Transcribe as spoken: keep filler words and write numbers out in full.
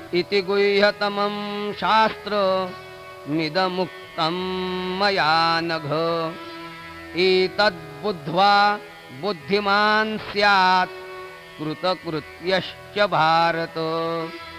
इति गुह्यतमं शास्त्रमिदमुक्तं मया नघ। एतद्बुद्ध्वा बुद्धिमान् स्यात् कृतकृत्यश्च भारत।